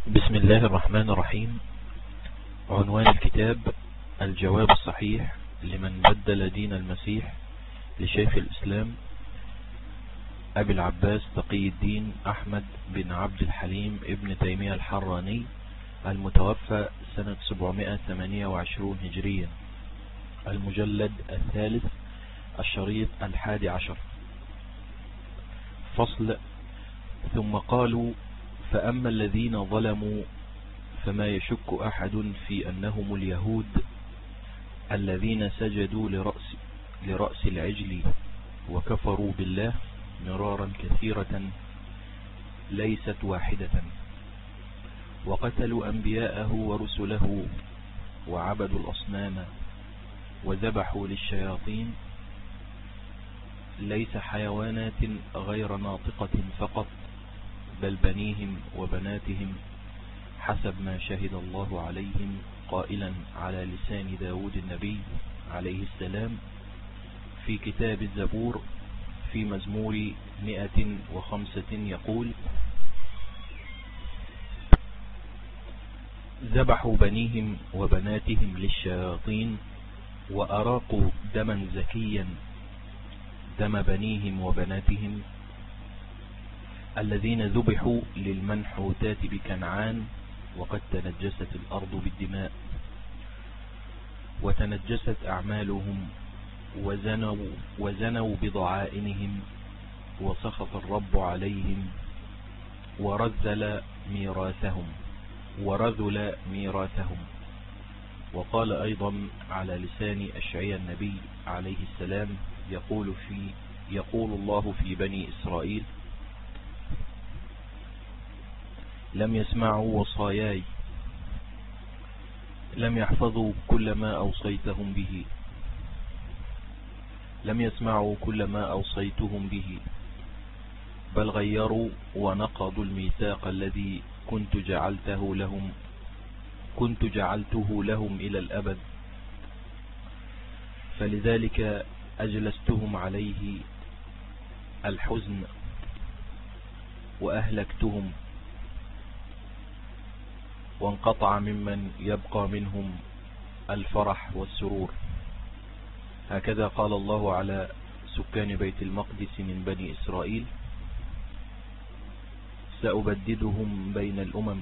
بسم الله الرحمن الرحيم. عنوان الكتاب: الجواب الصحيح لمن بدل دين المسيح لشيخ الإسلام أبي العباس تقي الدين أحمد بن عبد الحليم ابن تيمية الحراني، المتوفى سنة 728 هجريا، المجلد الثالث، الشريط 11. فصل: ثم قالوا: فأما الذين ظلموا فما يشك أحد في أنهم اليهود الذين سجدوا لرأس العجل وكفروا بالله مرارا كثيرة ليست واحدة، وقتلوا أنبياءه ورسله وعبدوا الأصنام وذبحوا للشياطين، ليس حيوانات غير ناطقة فقط، بل بنيهم وبناتهم حسب ما شهد الله عليهم قائلا على لسان داود النبي عليه السلام في كتاب الزبور في مزمور 105 يقول: ذبحوا بنيهم وبناتهم للشياطين وأراقوا دما زكيا دم بنيهم وبناتهم الذين ذبحوا للمنحوتات بكنعان، وقد تنجست الأرض بالدماء وتنجست أعمالهم وزنوا بضعائنهم، وسخط الرب عليهم ورذل ميراثهم. وقال أيضا على لسان أشعياء النبي عليه السلام يقول الله في بني إسرائيل: لم يسمعوا وصاياي، لم يحفظوا كل ما أوصيتهم به، لم يسمعوا كل ما أوصيتهم به، بل غيروا ونقضوا الميثاق الذي كنت جعلته لهم إلى الأبد. فلذلك أجلستهم عليه الحزن وأهلكتهم، وانقطع ممن يبقى منهم الفرح والسرور. هكذا قال الله على سكان بيت المقدس من بني إسرائيل: سأبددهم بين الأمم،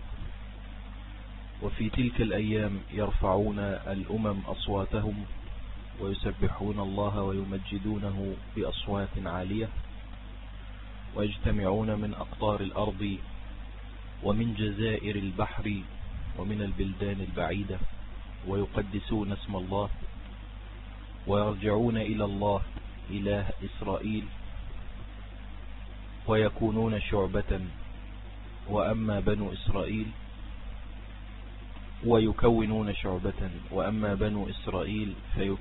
وفي تلك الأيام يرفعون الأمم أصواتهم ويسبحون الله ويمجدونه بأصوات عالية، ويجتمعون من أقطار الأرض ومن جزائر البحر ومن البلدان البعيدة، ويقدسون اسم الله، ويرجعون إلى الله إله إسرائيل، ويكونون شعبة. وأما بنو إسرائيل ويكونون شعبة، وأما بنو إسرائيل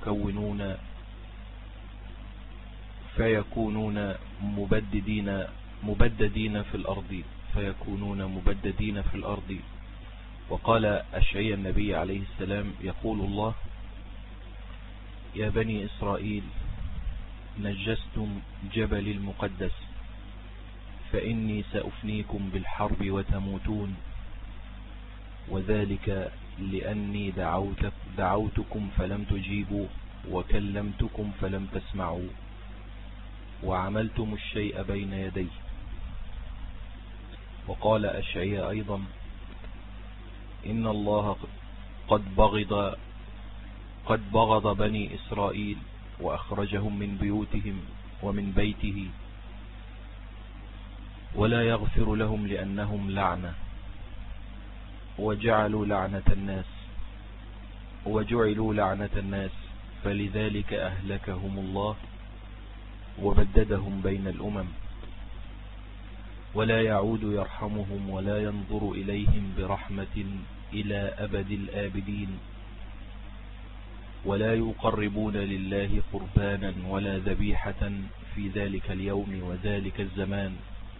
فيكونون مبددين في الأرض. وقال أشعياء النبي عليه السلام: يقول الله: يا بني إسرائيل، نجستم جبل المقدس، فإني سأفنيكم بالحرب وتموتون، وذلك لأني دعوتكم فلم تجيبوا، وكلمتكم فلم تسمعوا، وعملتم الشيء بين يدي. وقال أشعياء أيضا: إن الله قد بغض بني إسرائيل وأخرجهم من بيوتهم ومن بيته، ولا يغفر لهم لأنهم لعنة، وجعلوا لعنة الناس، فلذلك أهلكهم الله وبددهم بين الأمم، ولا يعود يرحمهم ولا ينظر إليهم برحمة إلى أبد الآبدين، ولا يقربون لله قربانا ولا ذبيحة في ذلك اليوم وذلك الزمان،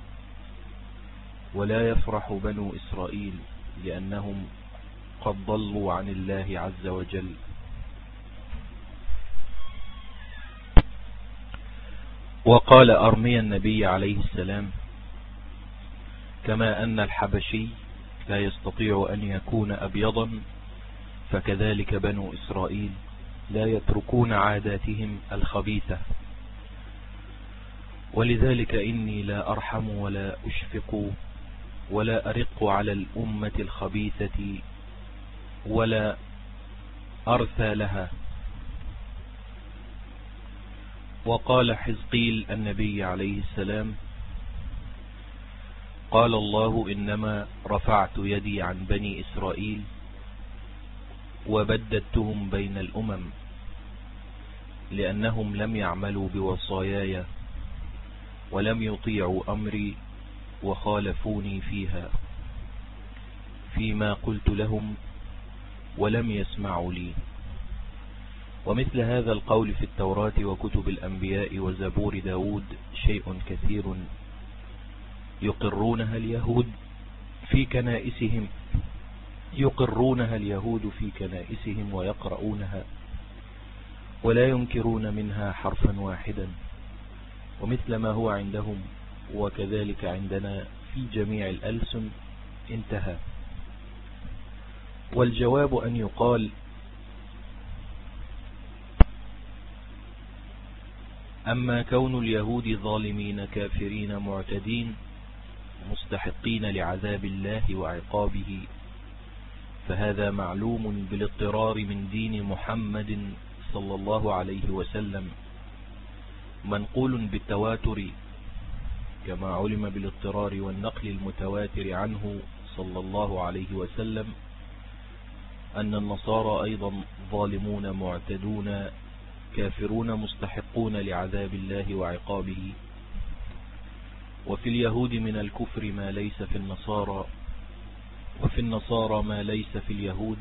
ولا يفرح بنو إسرائيل لأنهم قد ضلوا عن الله عز وجل. وقال أرميا النبي عليه السلام: كما أن الحبشي لا يستطيع أن يكون أبيضا، فكذلك بنو إسرائيل لا يتركون عاداتهم الخبيثة. ولذلك إني لا أرحم ولا أشفق ولا أرق على الأمة الخبيثة ولا أرثى لها. وقال حزقيل النبي عليه السلام: قال الله: إنما رفعت يدي عن بني إسرائيل وبددتهم بين الأمم، لأنهم لم يعملوا بوصاياي ولم يطيعوا أمري وخالفوني فيها، فيما قلت لهم ولم يسمعوا لي. ومثل هذا القول في التوراة وكتب الأنبياء وزبور داود شيء كثير يقرونها اليهود في كنائسهم ويقرؤونها ولا ينكرون منها حرفا واحدا، ومثل ما هو عندهم وكذلك عندنا في جميع الألسن. انتهى. والجواب أن يقال: أما كون اليهود ظالمين كافرين معتدين مستحقين لعذاب الله وعقابه، فهذا معلوم بالاضطرار من دين محمد صلى الله عليه وسلم، منقول بالتواتر، كما علم بالاضطرار والنقل المتواتر عنه صلى الله عليه وسلم أن النصارى أيضا ظالمون معتدون كافرون مستحقون لعذاب الله وعقابه. وفي اليهود من الكفر ما ليس في النصارى، وفي النصارى ما ليس في اليهود،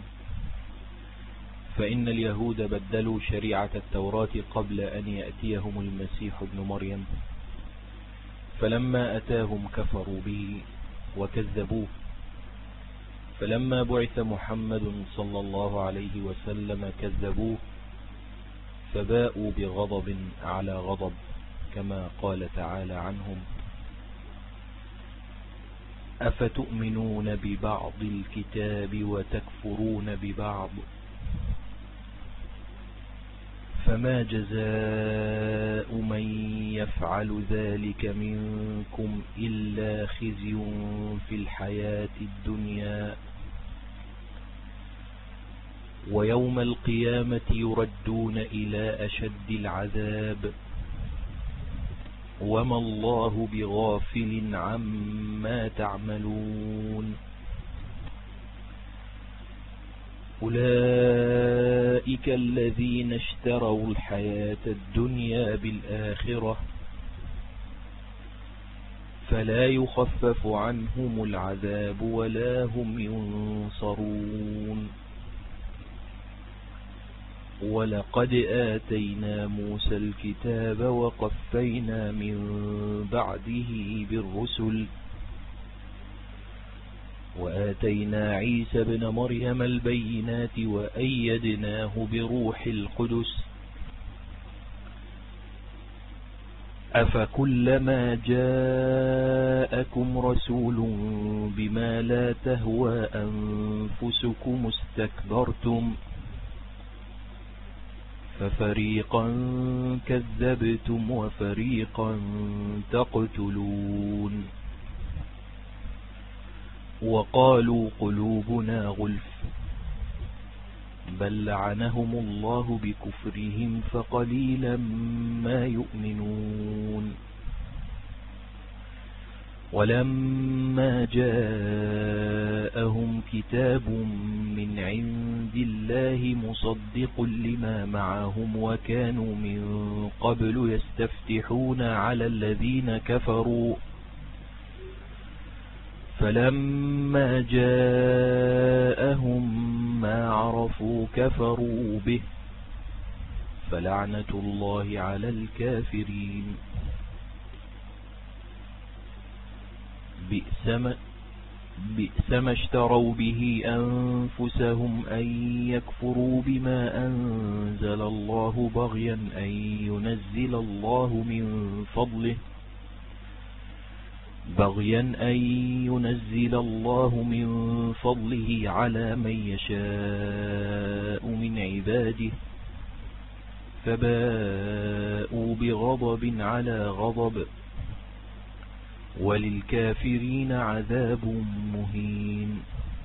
فإن اليهود بدلوا شريعة التوراة قبل أن يأتيهم المسيح ابن مريم، فلما أتاهم كفروا به وكذبوه، فلما بعث محمد صلى الله عليه وسلم كذبوه، فباءوا بغضب على غضب، كما قال تعالى عنهم: أفتؤمنون ببعض الكتاب وتكفرون ببعض، فما جزاء من يفعل ذلك منكم إلا خزي في الحياة الدنيا، ويوم القيامة يردون إلى أشد العذاب، وما الله بغافل عما تعملون. أولئك الذين اشتروا الحياة الدنيا بالآخرة، فلا يخفف عنهم العذاب ولا هم ينصرون. ولقد آتينا موسى الكتاب وقفينا من بعده بالرسل، وآتينا عيسى ابن مريم البينات وأيدناه بروح القدس، أفكلما جاءكم رسول بما لا تهوى أنفسكم استكبرتم، ففريقا كذبتم وفريقا تقتلون. وقالوا قلوبنا غلف، بل لعنهم الله بكفرهم فقليلا ما يؤمنون. ولما جاءهم كتاب من عند الله مصدق لما معهم وكانوا من قبل يستفتحون على الذين كفروا، فلما جاءهم ما عرفوا كفروا به، فلعنة الله على الكافرين. بئس ما اشتروا به أنفسهم أن يكفروا بما أنزل الله بغيا أن ينزل الله من فضله، بغيا أن ينزل الله من فضله على من يشاء من عباده فباءوا بغضب على غضب وللكافرين عذاب مهين.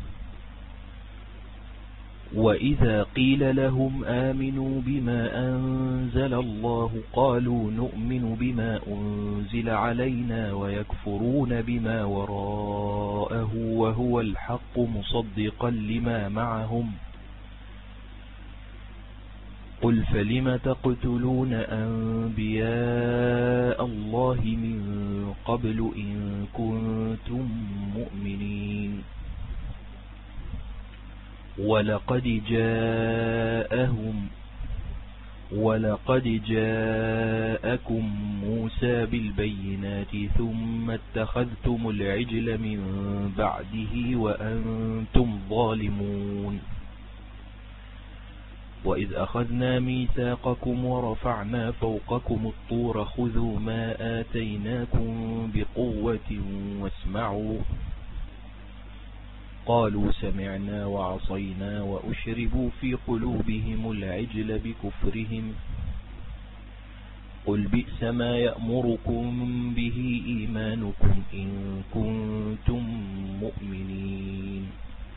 وإذا قيل لهم آمنوا بما أنزل الله قالوا نؤمن بما أنزل علينا ويكفرون بما وراءه وهو الحق مصدقا لما معهم قل فلم تقتلون أنبياء الله من قبل إن كنتم مؤمنين ولقد جاءكم موسى بالبينات ثم اتخذتم العجل من بعده وأنتم ظالمون وإذ أخذنا ميثاقكم ورفعنا فوقكم الطور خذوا ما آتيناكم بقوة واسمعوا قالوا سمعنا وعصينا وأشربوا في قلوبهم العجل بكفرهم قل بئس ما يأمركم به إيمانكم إن كنتم مؤمنين.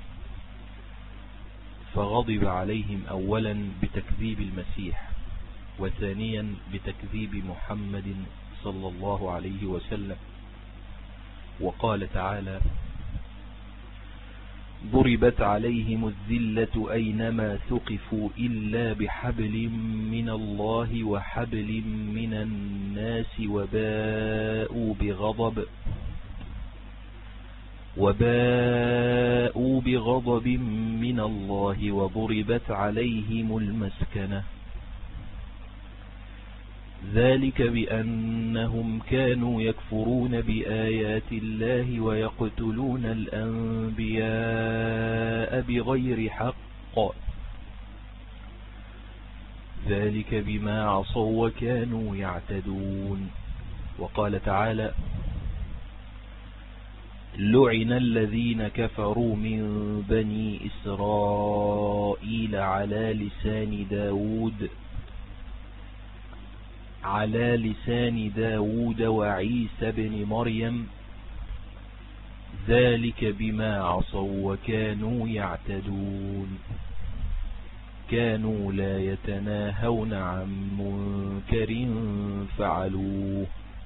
فغضب عليهم أولا بتكذيب المسيح وثانيا بتكذيب محمد صلى الله عليه وسلم. وقال تعالى ضربت عليهم الذلة أينما ثقفوا إلا بحبل من الله وحبل من الناس وباءوا بغضب من الله وضربت عليهم المسكنة ذلك بأنهم كانوا يكفرون بآيات الله ويقتلون الأنبياء بغير حق ذلك بما عصوا وكانوا يعتدون. وقال تعالى لعن الذين كفروا من بني إسرائيل على لسان داود وعيسى بن مريم ذلك بما عصوا وكانوا يعتدون كانوا لا يتناهون عن منكر فعلوه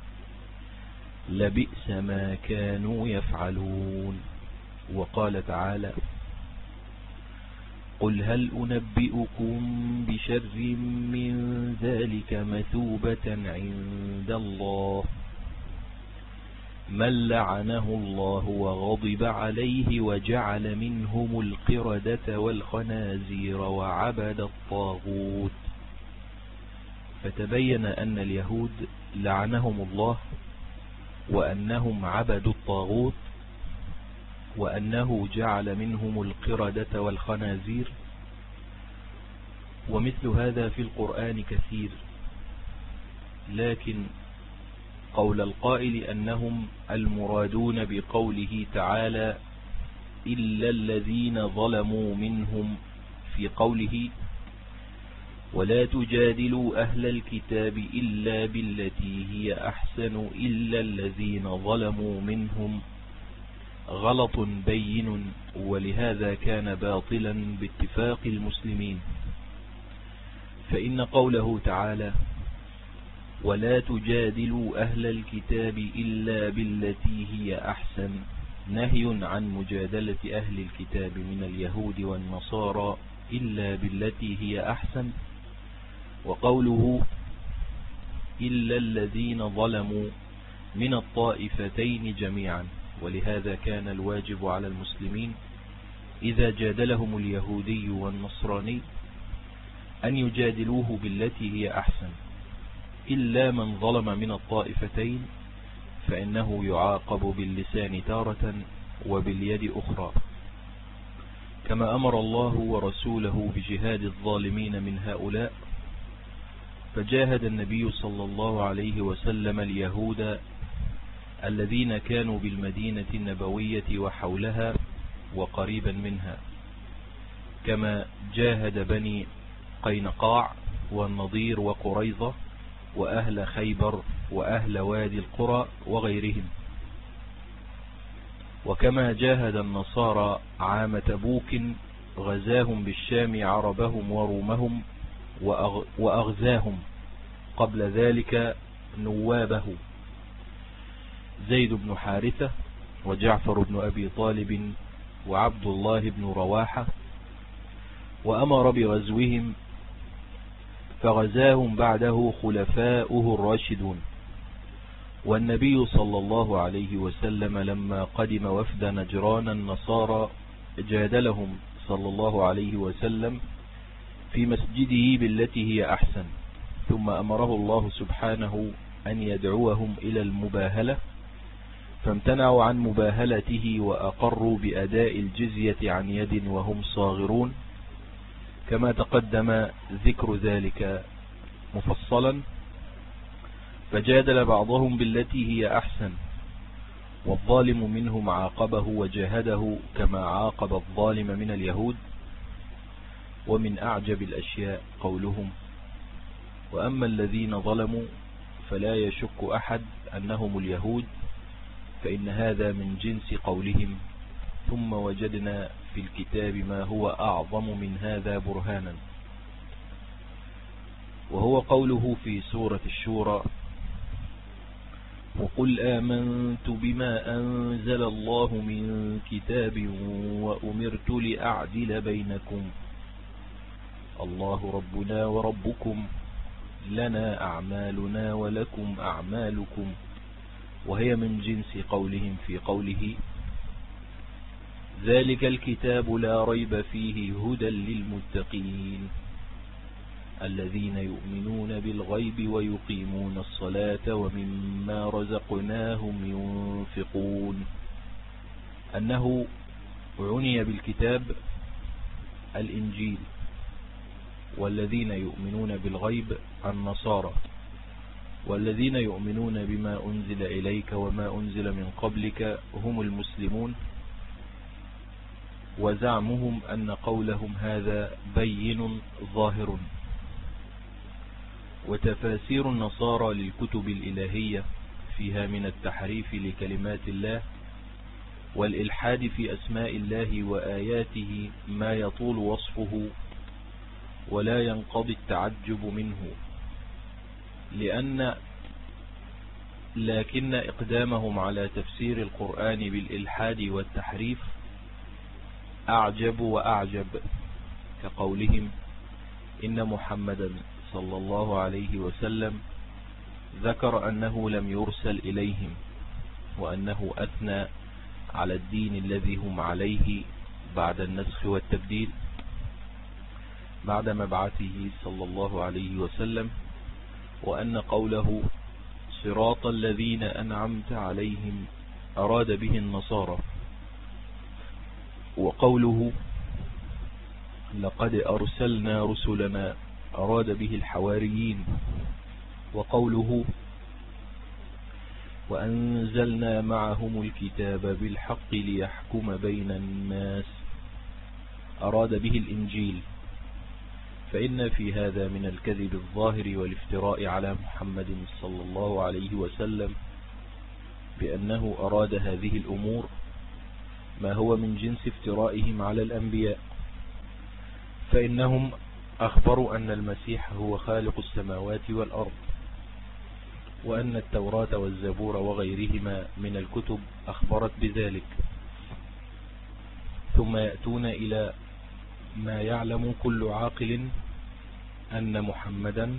لبئس ما كانوا يفعلون. وقال تعالى قل هل أنبئكم بشر من ذلك مثوبة عند الله من لعنه الله وغضب عليه وجعل منهم القردة والخنازير وعبد الطاغوت. فتبين أن اليهود لعنهم الله وأنهم عبدوا الطاغوت وأنه جعل منهم القردة والخنازير. ومثل هذا في القرآن كثير، لكن قول القائل أنهم المرادون بقوله تعالى إلا الذين ظلموا منهم في قوله ولا تجادلوا أهل الكتاب إلا بالتي هي أحسن إلا الذين ظلموا منهم غلط بين، ولهذا كان باطلا باتفاق المسلمين. فإن قوله تعالى ولا تجادلوا أهل الكتاب إلا بالتي هي أحسن نهي عن مجادلة أهل الكتاب من اليهود والنصارى إلا بالتي هي أحسن، وقوله إلا الذين ظلموا من الطائفتين جميعا. ولهذا كان الواجب على المسلمين إذا جادلهم اليهودي والنصراني أن يجادلوه بالتي هي أحسن، إلا من ظلم من الطائفتين فإنه يعاقب باللسان تارة وباليد أخرى، كما أمر الله ورسوله بجهاد الظالمين من هؤلاء. فجاهد النبي صلى الله عليه وسلم اليهود الذين كانوا بالمدينة النبوية وحولها وقريبا منها، كما جاهد بني قينقاع والنضير وقريظة وأهل خيبر وأهل وادي القرى وغيرهم، وكما جاهد النصارى عام تبوك غزاهم بالشام عربهم ورومهم وأغزاهم قبل ذلك نوابه زيد بن حارثة وجعفر بن أبي طالب وعبد الله بن رواحة، وأمر بغزوهم فغزاهم بعده خلفاؤه الراشدون. والنبي صلى الله عليه وسلم لما قدم وفد نجران النصارى جادلهم صلى الله عليه وسلم في مسجده بالتي هي أحسن، ثم أمره الله سبحانه أن يدعوهم إلى المباهلة، فامتنعوا عن مباهلته وأقروا بأداء الجزية عن يد وهم صاغرون، كما تقدم ذكر ذلك مفصلا. فجادل بعضهم بالتي هي أحسن، والظالم منهم عاقبه وجاهده كما عاقب الظالم من اليهود. ومن أعجب الأشياء قولهم: وأما الذين ظلموا فلا يشك أحد أنهم اليهود، فإن هذا من جنس قولهم، ثم وجدنا في الكتاب ما هو أعظم من هذا برهانا. وهو قوله في سورة الشورى: وقل آمنت بما أنزل الله من كتاب وأمرت لأعدل بينكم الله ربنا وربكم لنا أعمالنا ولكم أعمالكم، وهي من جنس قولهم في قوله: ذلك الكتاب لا ريب فيه هدى للمتقين الذين يؤمنون بالغيب ويقيمون الصلاة ومما رزقناهم ينفقون. أنه عني بالكتاب الإنجيل، والذين يؤمنون بالغيب النصارى، والذين يؤمنون بما أنزل إليك وما أنزل من قبلك هم المسلمون. وزعمهم أن قولهم هذا بين ظاهر. وتفاسير النصارى للكتب الإلهية فيها من التحريف لكلمات الله والإلحاد في أسماء الله وآياته ما يطول وصفه ولا ينقضي التعجب منه، لكن إقدامهم على تفسير القرآن بالإلحاد والتحريف أعجب وأعجب، كقولهم: إن محمدا صلى الله عليه وسلم ذكر أنه لم يرسل إليهم، وأنه أثنى على الدين الذي هم عليه بعد النسخ والتبديل بعد مبعثه صلى الله عليه وسلم، وأن قوله صراط الذين أنعمت عليهم أراد به النصارى، وقوله لقد أرسلنا رسلنا أراد به الحواريين، وقوله وأنزلنا معهم الكتاب بالحق ليحكم بين الناس أراد به الإنجيل. فإن في هذا من الكذب الظاهر والافتراء على محمد صلى الله عليه وسلم بأنه أراد هذه الأمور ما هو من جنس افترائهم على الأنبياء، فإنهم أخبروا أن المسيح هو خالق السماوات والأرض، وأن التوراة والزبور وغيرهما من الكتب أخبرت بذلك، ثم يأتون إلى ما يعلم كل عاقل أن محمدا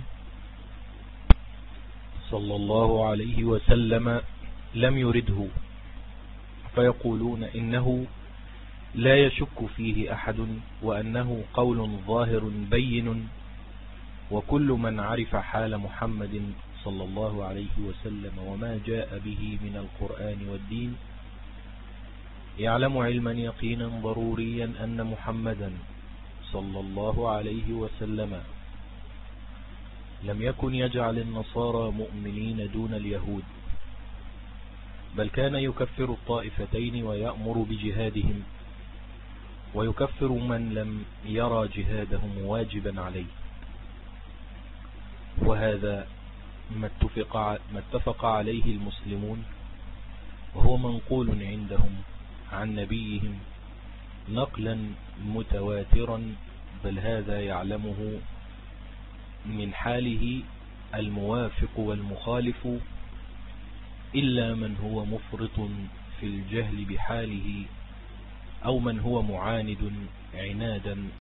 صلى الله عليه وسلم لم يرده، فيقولون إنه لا يشك فيه أحد، وأنه قول ظاهر بين، وكل من عرف حال محمد صلى الله عليه وسلم وما جاء به من القرآن والدين يعلم علما يقينا ضروريا أن محمدا صلى الله عليه وسلم لم يكن يجعل النصارى مؤمنين دون اليهود، بل كان يكفر الطائفتين ويأمر بجهادهم، ويكفر من لم يرى جهادهم واجبا عليه. وهذا ما اتفق عليه المسلمون، وهو منقول عندهم عن نبيهم نقلا متواترا، بل هذا يعلمه من حاله الموافق والمخالف، إلا من هو مفرط في الجهل بحاله، أو من هو معاند عنادا